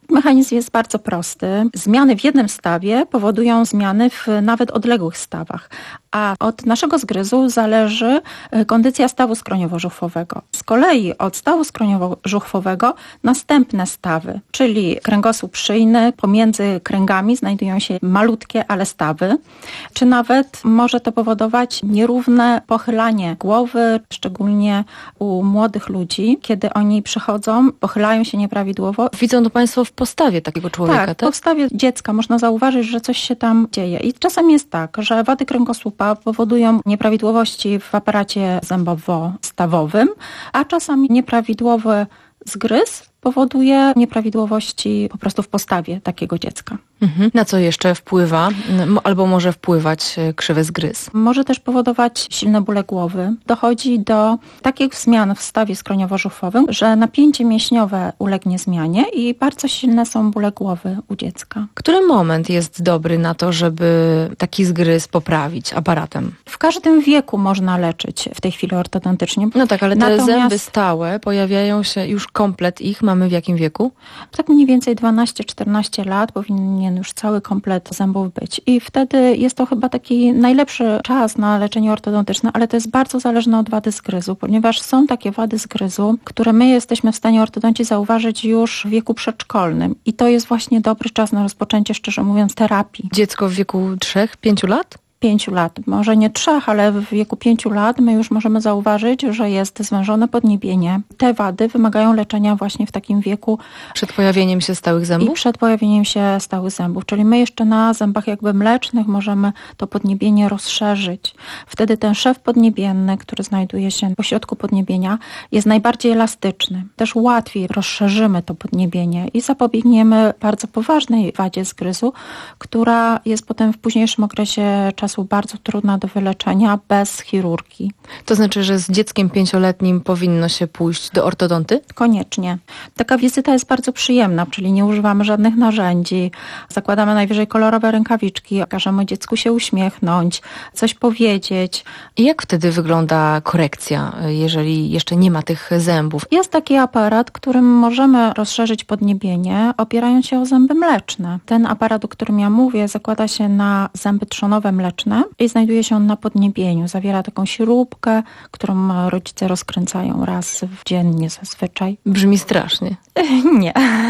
Mechanizm jest bardzo prosty. Zmiany w jednym stawie powodują zmiany w nawet odległych stawach, a od naszego zgryzu zależy kondycja stawu skroniowo-żuchwowego. Z kolei od stawu skroniowo-żuchwowego następne stawy, czyli kręgosłup szyjny, pomiędzy kręgami znajdują się malutkie, ale stawy, czy nawet może to powodować nierówne pochylanie głowy, szczególnie u młodych ludzi, kiedy oni przychodzą, pochylają się nieprawidłowo. Widzą to Państwo w postawie takiego człowieka, tak? Tak, w postawie dziecka można zauważyć, że coś się tam dzieje. I czasem jest tak, że wady kręgosłupa powodują nieprawidłowości w aparacie zębowo-stawowym, a czasami nieprawidłowy zgryz powoduje nieprawidłowości po prostu w postawie takiego dziecka. Mhm. Na co jeszcze wpływa, albo może wpływać krzywy zgryz? Może też powodować silne bóle głowy. Dochodzi do takich zmian w stawie skroniowo-żuchwowym, że napięcie mięśniowe ulegnie zmianie i bardzo silne są bóle głowy u dziecka. Który moment jest dobry na to, żeby taki zgryz poprawić aparatem? W każdym wieku można leczyć w tej chwili ortodontycznie. No tak, ale te Natomiast zęby stałe pojawiają się już komplet ich. Mamy w jakim wieku? Tak mniej więcej dwanaście czternaście lat powinien już cały komplet zębów być. I wtedy jest to chyba taki najlepszy czas na leczenie ortodontyczne, ale to jest bardzo zależne od wady zgryzu, ponieważ są takie wady zgryzu, które my jesteśmy w stanie ortodonci zauważyć już w wieku przedszkolnym. I to jest właśnie dobry czas na rozpoczęcie, szczerze mówiąc, terapii. Dziecko w wieku trzech pięciu lat? Pięciu lat, może nie trzech, ale w wieku pięciu lat my już możemy zauważyć, że jest zwężone podniebienie. Te wady wymagają leczenia właśnie w takim wieku. Przed pojawieniem się stałych zębów? I przed pojawieniem się stałych zębów. Czyli my jeszcze na zębach jakby mlecznych możemy to podniebienie rozszerzyć. Wtedy ten szew podniebienny, który znajduje się po środku podniebienia, jest najbardziej elastyczny. Też łatwiej rozszerzymy to podniebienie i zapobiegniemy bardzo poważnej wadzie zgryzu, która jest potem w późniejszym okresie czasu bardzo trudna do wyleczenia bez chirurgii. To znaczy, że z dzieckiem pięcioletnim powinno się pójść do ortodonty? Koniecznie. Taka wizyta jest bardzo przyjemna, czyli nie używamy żadnych narzędzi, zakładamy najwyżej kolorowe rękawiczki, każemy dziecku się uśmiechnąć, coś powiedzieć. I jak wtedy wygląda korekcja, jeżeli jeszcze nie ma tych zębów? Jest taki aparat, którym możemy rozszerzyć podniebienie, opierając się o zęby mleczne. Ten aparat, o którym ja mówię, zakłada się na zęby trzonowe mleczne i znajduje się on na podniebieniu. Zawiera taką śrubkę, którą rodzice rozkręcają raz dziennie zazwyczaj. Brzmi strasznie. Nie.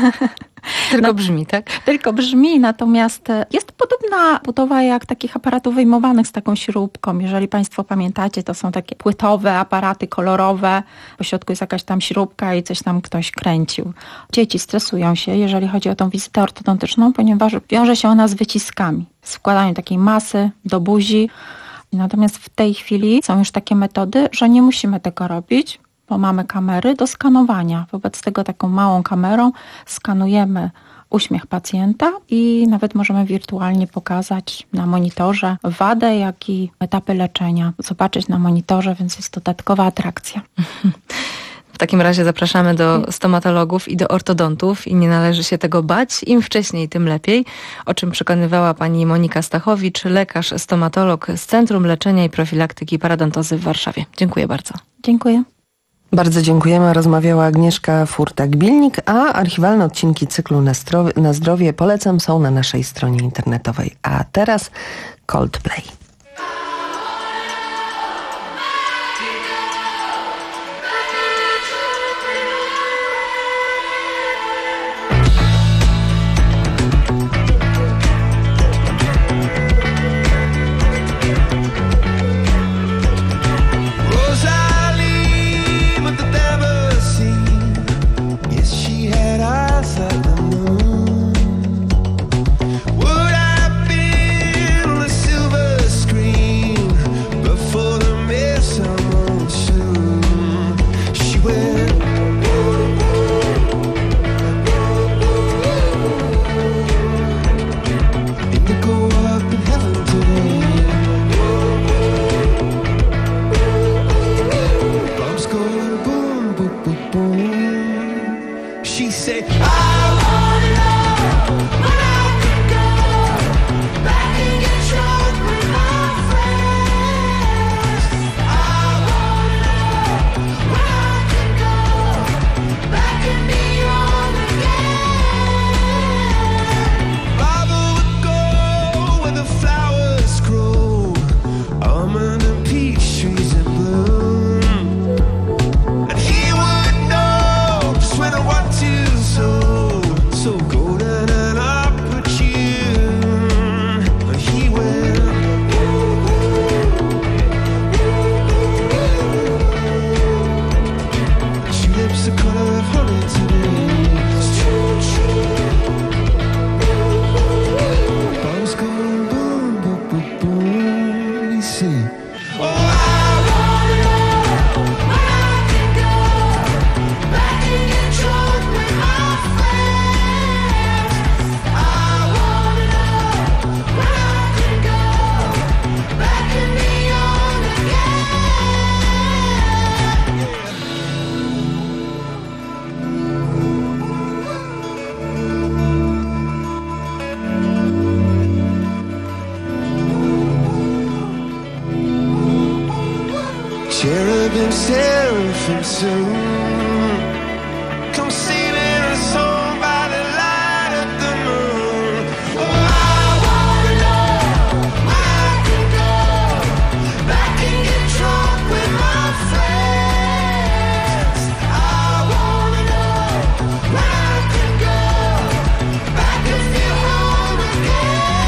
Tylko brzmi, tak? Tylko brzmi, natomiast jest podobna budowa jak takich aparatów wyjmowanych z taką śrubką. Jeżeli Państwo pamiętacie, to są takie płytowe aparaty kolorowe. Po środku jest jakaś tam śrubka i coś tam ktoś kręcił. Dzieci stresują się, jeżeli chodzi o tą wizytę ortodontyczną, ponieważ wiąże się ona z wyciskami, z wkładaniem takiej masy do buzi. Natomiast w tej chwili są już takie metody, że nie musimy tego robić, bo mamy kamery do skanowania. Wobec tego taką małą kamerą skanujemy uśmiech pacjenta i nawet możemy wirtualnie pokazać na monitorze wadę, jak i etapy leczenia. Zobaczyć na monitorze, więc jest to dodatkowa atrakcja. W takim razie zapraszamy do stomatologów i do ortodontów i nie należy się tego bać. Im wcześniej, tym lepiej. O czym przekonywała pani Monika Stachowicz, lekarz stomatolog z Centrum Leczenia i Profilaktyki Parodontozy w Warszawie. Dziękuję bardzo. Dziękuję. Bardzo dziękujemy. Rozmawiała Agnieszka Furtak-Bilnik, a archiwalne odcinki cyklu na zdrowie, na zdrowie polecam są na naszej stronie internetowej. A teraz Coldplay. Would I feel the silver see. Cherubim, seraphim soon come singing a song by the light of the moon. Oh, I wanna know where I can go back and get drunk with my friends. I wanna know where I can go back and feel home again.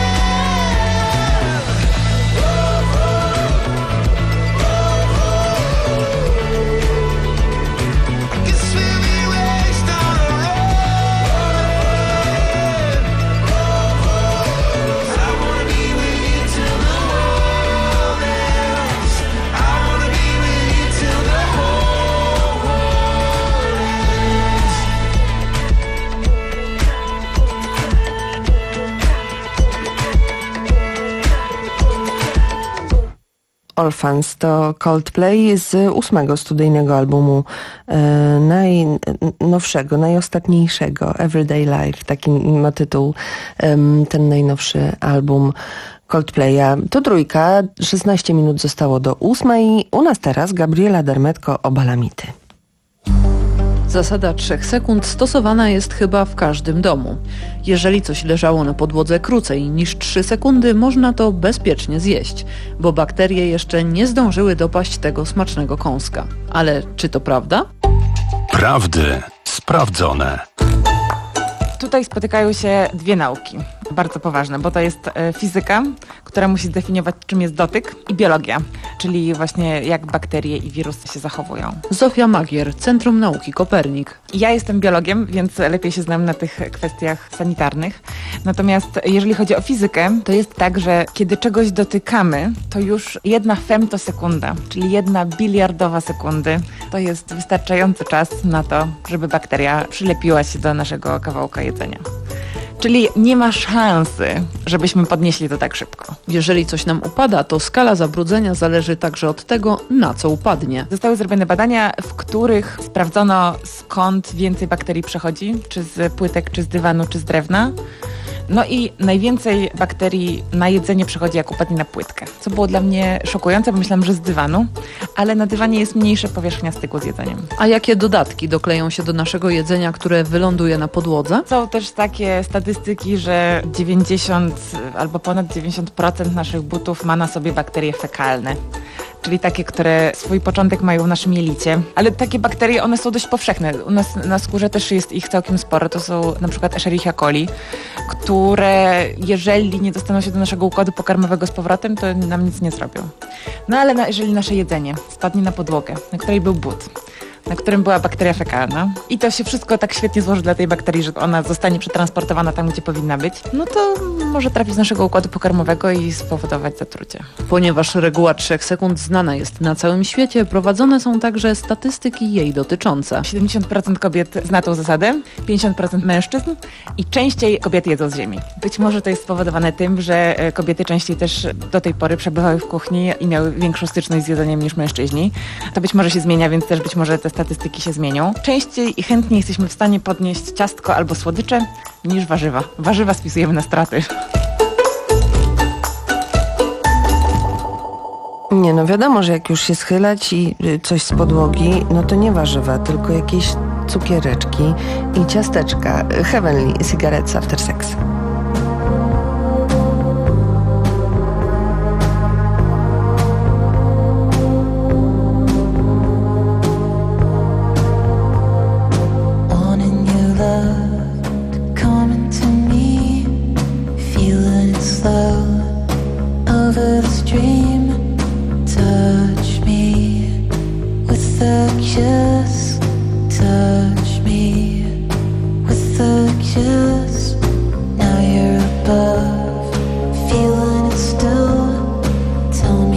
Orphans to Coldplay z ósmego studyjnego albumu e, najnowszego, najostatniejszego, Everyday Life, taki ma tytuł e, ten najnowszy album Coldplaya. To trójka, szesnaście minut zostało do ósmej. U nas teraz Gabriela Dermetko o balamity. Zasada trzech sekund stosowana jest chyba w każdym domu. Jeżeli coś leżało na podłodze krócej niż trzy sekundy, można to bezpiecznie zjeść, bo bakterie jeszcze nie zdążyły dopaść tego smacznego kąska. Ale czy to prawda? Prawdy sprawdzone. Tutaj spotykają się dwie nauki, bardzo poważne, bo to jest fizyka, która musi zdefiniować, czym jest dotyk, i biologia, czyli właśnie jak bakterie i wirusy się zachowują. Zofia Magier, Centrum Nauki Kopernik. Ja jestem biologiem, więc lepiej się znam na tych kwestiach sanitarnych. Natomiast jeżeli chodzi o fizykę, to jest tak, że kiedy czegoś dotykamy, to już jedna femtosekunda, czyli jedna biliardowa sekundy, to jest wystarczający czas na to, żeby bakteria przylepiła się do naszego kawałka jedzenia. Czyli nie ma szansy, żebyśmy podnieśli to tak szybko. Jeżeli coś nam upada, to skala zabrudzenia zależy także od tego, na co upadnie. Zostały zrobione badania, w których sprawdzono, skąd więcej bakterii przechodzi, czy z płytek, czy z dywanu, czy z drewna. No i najwięcej bakterii na jedzenie przechodzi, jak upadnie na płytkę. Co było dla mnie szokujące, bo myślałam, że z dywanu, ale na dywanie jest mniejsza powierzchnia styku z jedzeniem. A jakie dodatki dokleją się do naszego jedzenia, które wyląduje na podłodze? Są też takie statystyki, że dziewięćdziesiąt albo ponad dziewięćdziesiąt procent naszych butów ma na sobie bakterie fekalne. Czyli takie, które swój początek mają w naszym jelicie. Ale takie bakterie, one są dość powszechne. U nas na skórze też jest ich całkiem sporo. To są na przykład Escherichia coli, które jeżeli nie dostaną się do naszego układu pokarmowego z powrotem, to nam nic nie zrobią. No ale na, jeżeli nasze jedzenie spadnie na podłogę, na której był but, na którym była bakteria fekalna i to się wszystko tak świetnie złoży dla tej bakterii, że ona zostanie przetransportowana tam, gdzie powinna być, no to może trafić z naszego układu pokarmowego i spowodować zatrucie. Ponieważ reguła trzech sekund znana jest na całym świecie, prowadzone są także statystyki jej dotyczące. siedemdziesiąt procent kobiet zna tą zasadę, pięćdziesiąt procent mężczyzn i częściej kobiety jedzą z ziemi. Być może to jest spowodowane tym, że kobiety częściej też do tej pory przebywały w kuchni i miały większą styczność z jedzeniem niż mężczyźni. To być może się zmienia, więc też być może te statystyki się zmienią. Częściej i chętniej jesteśmy w stanie podnieść ciastko albo słodycze niż warzywa. Warzywa spisujemy na straty. Nie, no wiadomo, że jak już się schylać i coś z podłogi, no to nie warzywa, tylko jakieś cukiereczki i ciasteczka. Heavenly Cigarettes After Sex. Tell me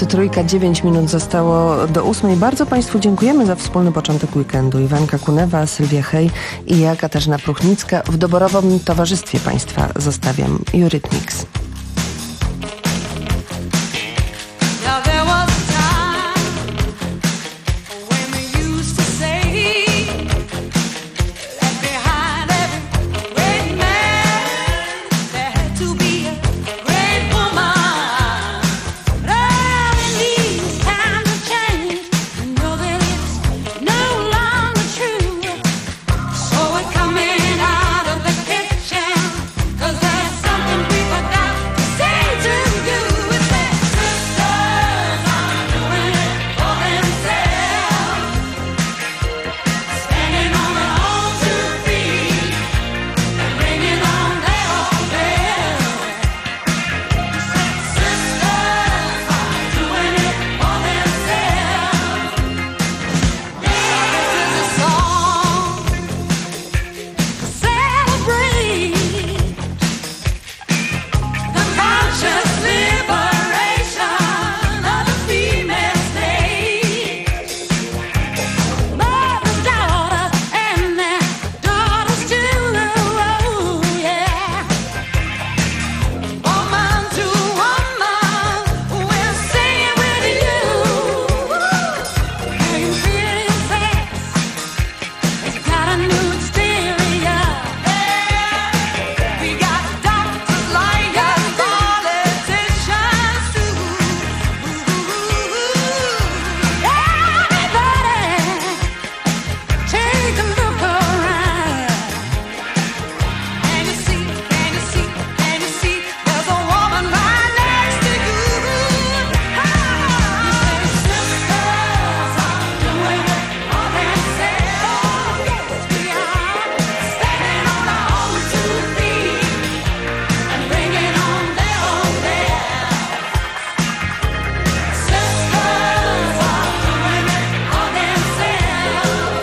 Trójka, dziewięć minut zostało do ósmej. Bardzo Państwu dziękujemy za wspólny początek weekendu. Iwanka Kunewa, Sylwia Hej i ja, Katarzyna Pruchnicka. W doborowym towarzystwie Państwa zostawiam Eurythmics. Now there was a time when we used to say that behind every great man there had to be a great woman. But in these times of change, you know that it's no longer true. So we're coming out of the kitchen, 'cause there's something we forgot to say to you. It's that sisters are doing it for themselves, standing on their own two feet and ringing on their own bell. Sisters are doing it for themselves. This is a song to celebrate the conscious liberation of the female state. Mothers, daughters, and their daughters too, oh yeah. Woman to woman, we'll sing it with you. Can you feel it fast? It's got a new exterior. We got doctors, lawyers, politicians too. Everybody, take a look around. Can you see, can you see, can you see, there's a woman right next to you. You say sisters are doing it for themselves. Yes, we are, standing on our own two feet and ringing on their own bell. Sisters are doing it for themselves.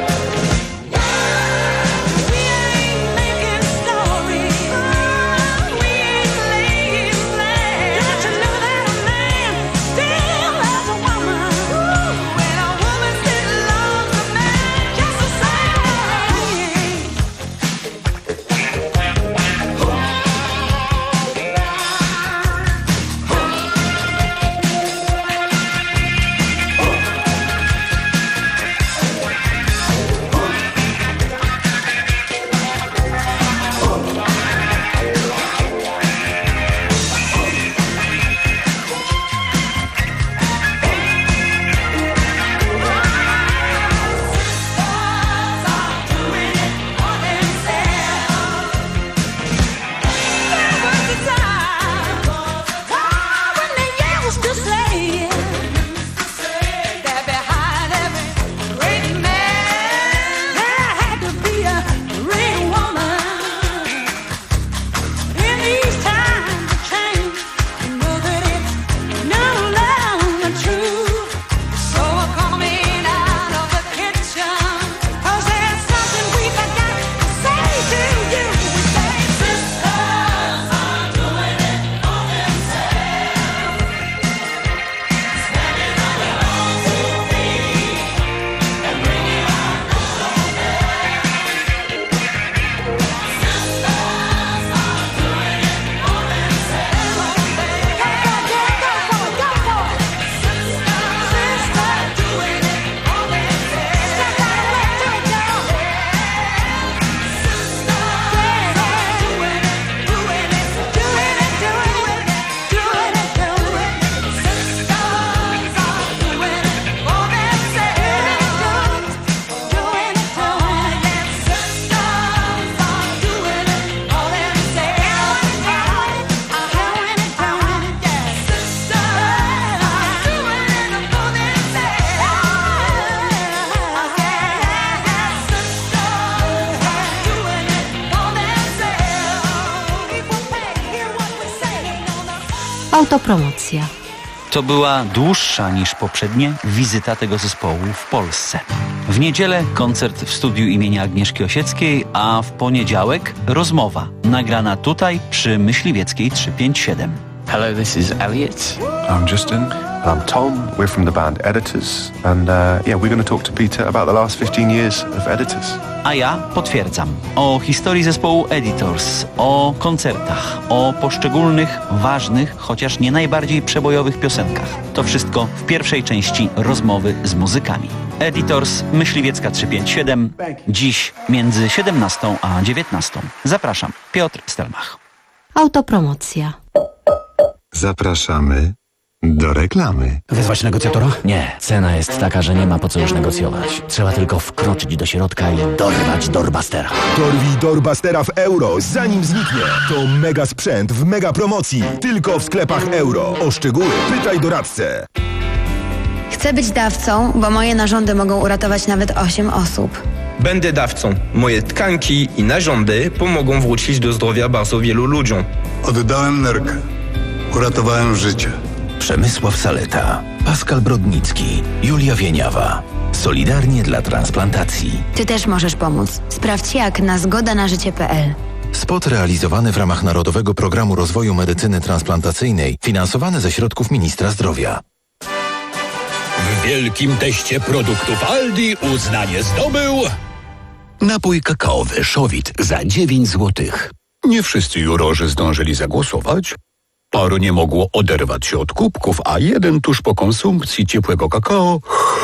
We ain't making stories, we ain't laying plans. Don't you know that a man still loves a woman? When a woman still loves a man just the same. Autopromocja. To była dłuższa niż poprzednie wizyta tego zespołu w Polsce. W niedzielę koncert w studiu imienia Agnieszki Osieckiej, a w poniedziałek rozmowa nagrana tutaj przy Myśliwieckiej trzysta pięćdziesiąt siedem. Hello, this is Elliot. I'm Justin. I'm Tom. We're from the band Editors. And uh, yeah, we're going to talk to Peter about the last fifteen years of Editors. A ja potwierdzam. O historii zespołu Editors, o koncertach, o poszczególnych, ważnych, chociaż nie najbardziej przebojowych piosenkach. To wszystko w pierwszej części rozmowy z muzykami. Editors, Myśliwiecka trzysta pięćdziesiąt siedem. Dziś między siedemnastą a dziewiętnastą. Zapraszam. Piotr Stelmach. Autopromocja. Zapraszamy do reklamy. Wezwać negocjatora? Nie. Cena jest taka, że nie ma po co już negocjować. Trzeba tylko wkroczyć do środka i dorwać Doorbustera. Dorwij Doorbustera w euro, zanim zniknie. To mega sprzęt w mega promocji. Tylko w sklepach euro. O szczegóły pytaj doradcę. Chcę być dawcą, bo moje narządy mogą uratować nawet osiem osób. Będę dawcą. Moje tkanki i narządy pomogą wrócić do zdrowia bardzo wielu ludziom. Oddałem nerkę. Uratowałem życie. Przemysław Saleta, Pascal Brodnicki, Julia Wieniawa. Solidarnie dla transplantacji. Ty też możesz pomóc. Sprawdź jak na zgoda na życie kropka p l. Spot realizowany w ramach Narodowego Programu Rozwoju Medycyny Transplantacyjnej, finansowany ze środków Ministra Zdrowia. W wielkim teście produktów Aldi uznanie zdobył Napój kakaowy Szowit za dziewięć złotych. Nie wszyscy jurorzy zdążyli zagłosować. Paru nie mogło oderwać się od kubków, a jeden tuż po konsumpcji ciepłego kakao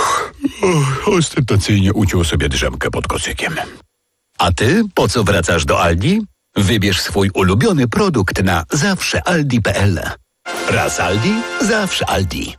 ostentacyjnie uciął sobie drzemkę pod kocykiem. A ty po co wracasz do Aldi? Wybierz swój ulubiony produkt na zawsze aldi kropka p l. Raz Aldi, zawsze Aldi.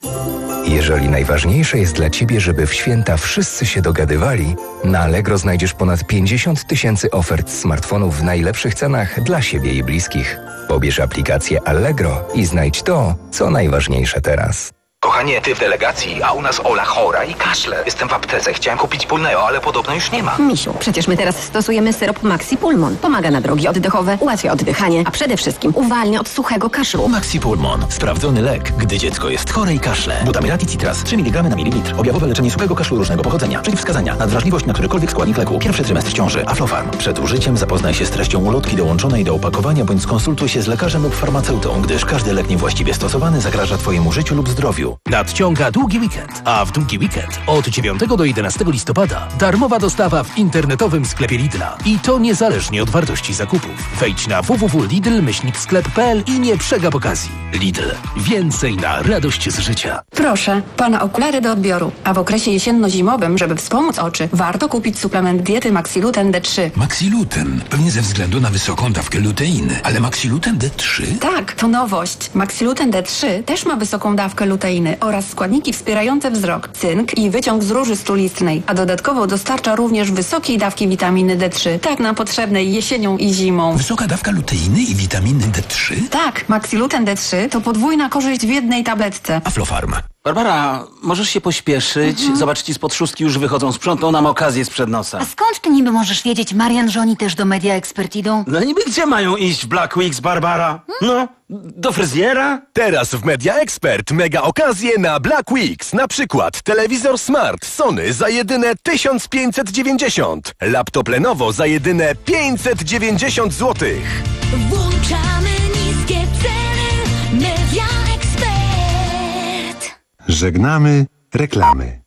Jeżeli najważniejsze jest dla Ciebie, żeby w święta wszyscy się dogadywali, na Allegro znajdziesz ponad pięćdziesiąt tysięcy ofert smartfonów w najlepszych cenach dla siebie i bliskich. Pobierz aplikację Allegro i znajdź to, co najważniejsze teraz. Kochanie, ty w delegacji, a u nas Ola chora i kaszle. Jestem w aptece, chciałem kupić Pulneo, ale podobno już nie ma. Misiu, przecież my teraz stosujemy syrop Maxi Pulmon. Pomaga na drogi oddechowe, ułatwia oddychanie, a przede wszystkim uwalnia od suchego kaszlu. Maxi Pulmon. Sprawdzony lek, gdy dziecko jest chore i kaszle. Butamirati Citras. trzy miligramy na mililitr. Objawowe leczenie suchego kaszlu różnego pochodzenia. Przeciwwskazania. Nadwrażliwość na którykolwiek składnik leku. Pierwszy trymestr ciąży. Aflofarm. Przed użyciem zapoznaj się z treścią ulotki dołączonej do opakowania bądź skonsultuj się z lekarzem lub farmaceutą, gdyż każdy lek niewłaściwie stosowany zagraża Twojemu życiu lub zdrowiu. Nadciąga długi weekend, a w długi weekend od dziewiątego do jedenastego listopada darmowa dostawa w internetowym sklepie Lidla. I to niezależnie od wartości zakupów. Wejdź na w w w kropka lidl myślnik sklep kropka p l i nie przegap okazji. Lidl. Więcej na radość z życia. Proszę, pana okulary do odbioru. A w okresie jesienno-zimowym, żeby wspomóc oczy, warto kupić suplement diety Maxiluten D trzy. Maxiluten? Pewnie ze względu na wysoką dawkę luteiny. Ale Maxiluten D trzy? Tak, to nowość. Maxiluten D trzy też ma wysoką dawkę luteiny oraz składniki wspierające wzrok, cynk i wyciąg z róży strulistnej, a dodatkowo dostarcza również wysokiej dawki witaminy D trzy, tak nam potrzebnej jesienią i zimą. Wysoka dawka luteiny i witaminy D trzy? Tak, Maxiluten D trzy to podwójna korzyść w jednej tabletce. Aflofarm. Barbara, możesz się pośpieszyć? Mhm. Zobacz, ci spod szóstki już wychodzą. Sprzątną nam okazję sprzed nosa. A skąd ty niby możesz wiedzieć, Marian, że oni też do Media Expert idą? No niby gdzie mają iść w Black Weeks, Barbara? No, do fryzjera? Teraz w Media Expert mega okazje na Black Weeks. Na przykład telewizor Smart Sony za jedyne tysiąc pięćset dziewięćdziesiąt. Laptop Lenovo za jedyne pięćset dziewięćdziesiąt złotych. Włączamy niskie ceny. Media Expert. Żegnamy reklamy.